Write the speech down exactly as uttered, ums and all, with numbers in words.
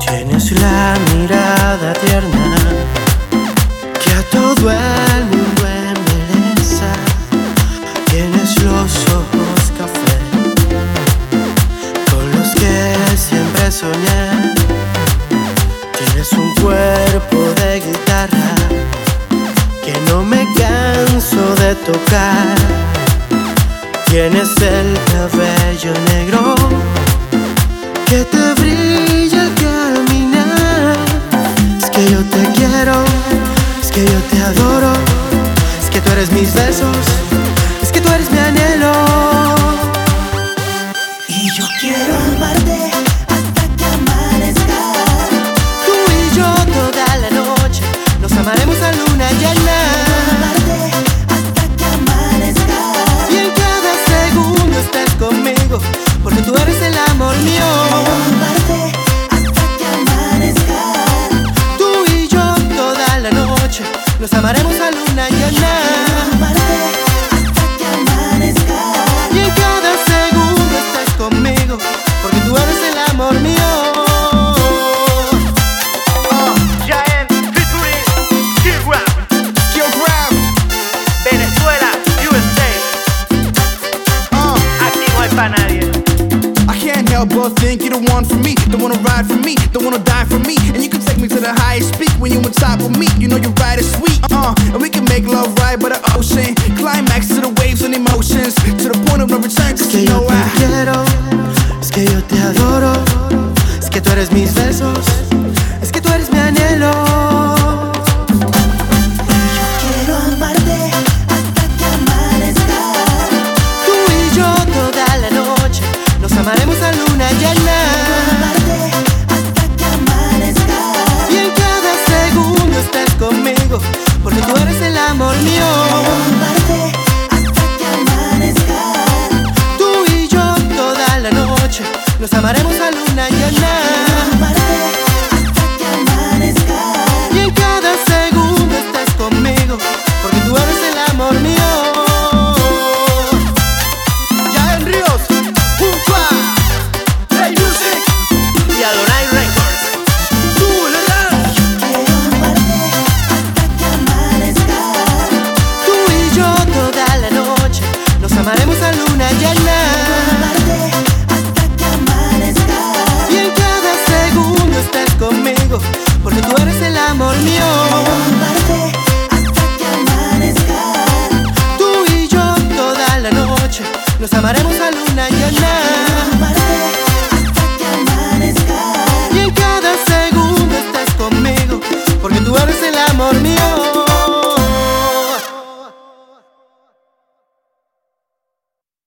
Tienes la mirada tierna que a todo el mundo embeleza. Tienes los ojos café con los que siempre soñé. Tienes un cuerpo de guitarra que no me canso de tocar. Tienes el cabello negro que te brilla al caminar. Es que yo te quiero, es que yo te adoro, es que tú eres mis besos, es que tú eres mi anhelo. Y yo quiero amarte hasta que amanezca. Tú y yo toda la noche nos amaremos a luna llena. Amarte hasta que amanezca. Y en cada segundo estés conmigo, porque tú eres el amor mío. Amarte hasta que amanezca. Tú y yo toda la noche nos amaremos a luna llena. Amarte hasta que amanezca. Y en cada segundo estés conmigo, porque tú eres el amor mío. Uh, Giant featuring Skillgram, Skillgram, Venezuela, U S A. uh, Aquí no hay pa' nadie. I can't help but think you're the one for me. Don't wanna ride for me, don't wanna die for me. And you can take me to the highest peak when you on top of me. You know your ride is sweet, uh, and we can make love right by the ocean. Climax to the waves and emotions, to the point of no return. Es Cause que you yo know te I quiero, es que yo te adoro, es que tú eres mis besos, es que tú eres mi anhelo. Quiero amarte hasta que amanezca. Tú y yo toda la noche nos amaremos a luna llena. Amarte hasta que amanezca. Y en cada segundo estés conmigo, porque tú eres el amor mío. Amarte hasta que amanezca. Tú y yo toda la noche nos amaremos a luna llena.